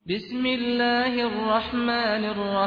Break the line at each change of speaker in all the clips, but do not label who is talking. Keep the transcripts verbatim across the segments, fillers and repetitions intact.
بسم الله الرحمن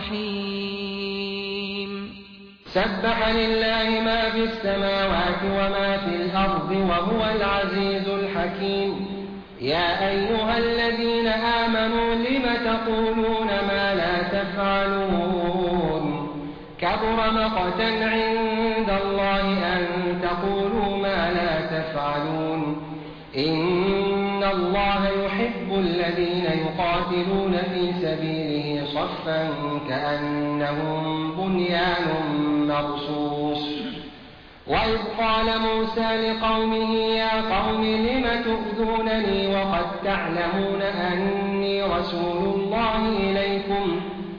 الرحيم
سبح لله ما في السماوات وما في الأرض وهو العزيز الحكيم يا أيها الذين آمنوا لم تقولون ما لا تفعلون كبر مقتا عند الله أن تقولوا ما لا تفعلون إن الله يحب الذين يقاتلون في سبيله صفا كأنهم بنيان مرصوص وإذ قال موسى لقومه يا قوم لم تؤذونني وقد تعلمون أني رسول الله إليكم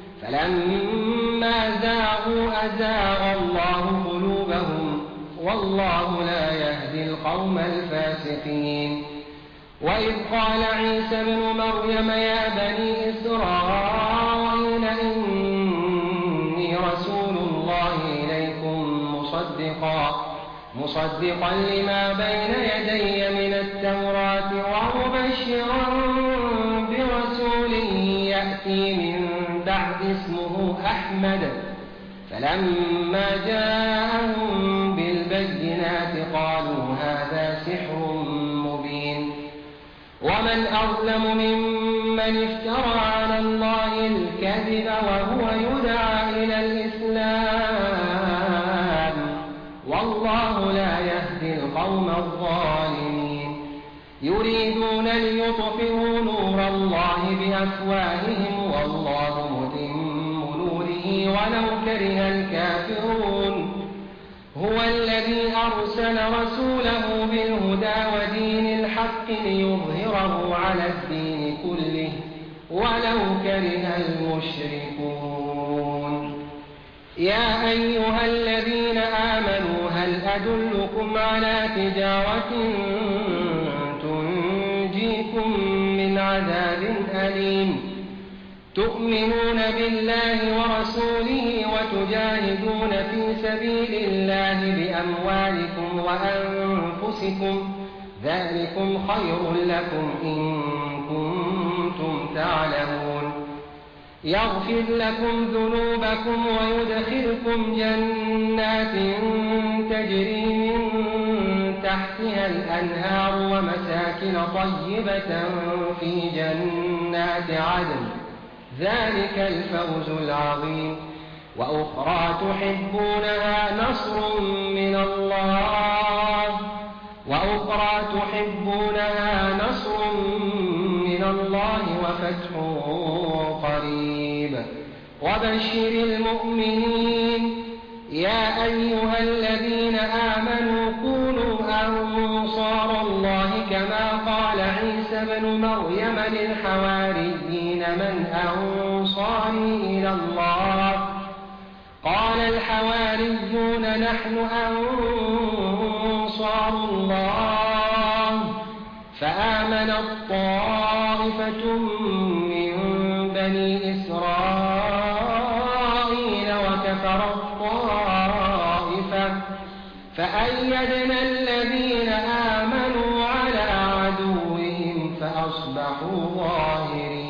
فلما زاغوا أزاغ الله قلوبهم والله لا يهدي القوم الفاسقين وإذ قال عيسى ابن مريم يا بني إسرائيل إني رسول الله إليكم مصدقا مصدقا لما بين يدي من التوراة ومبشرا برسول يأتي من بعد اسمه أحمد فلما جاءهم بالبينات قالوا هذا سحر مبين ومن أظلم ممن افترى على الله الكذب وهو يدعى إلى الإسلام والله لا يهدي القوم الظالمين يريدون ليطفئوا نور الله بأفواههم والله متم نوره ولو كره الكافرون هو الذي أرسل رسوله بالهدى ودين الحق ليظهره على الدين كله ولو كره المشركون يا أيها الذين آمنوا هل أدلكم على تجارة تنجيكم من عذاب أليم تؤمنون بالله ورسوله وتجاهدون في سبيل الله بأموالكم وأنفسكم ذلكم خير لكم إن كنتم تعلمون يغفر لكم ذنوبكم ويدخلكم جنات تجري من تحتها الأنهار ومساكن طيبة في جنات عدن ذلك الفوز العظيم وأخرى تحبونها نصر من الله وأخرى تحبونها نصر من الله وفتح قريب وبشر المؤمنين يا أيها الذين آمنوا كونوا أنصار الله كما قال عيسى ابن مريم للحواريين من أنصاري إلى الله قال الحواريون نحن أنصار الله فآمنت طائفة من بني إسرائيل وكفرت طائفة فأيدنا الذين آمنوا على عدوهم فأصبحوا ظاهرين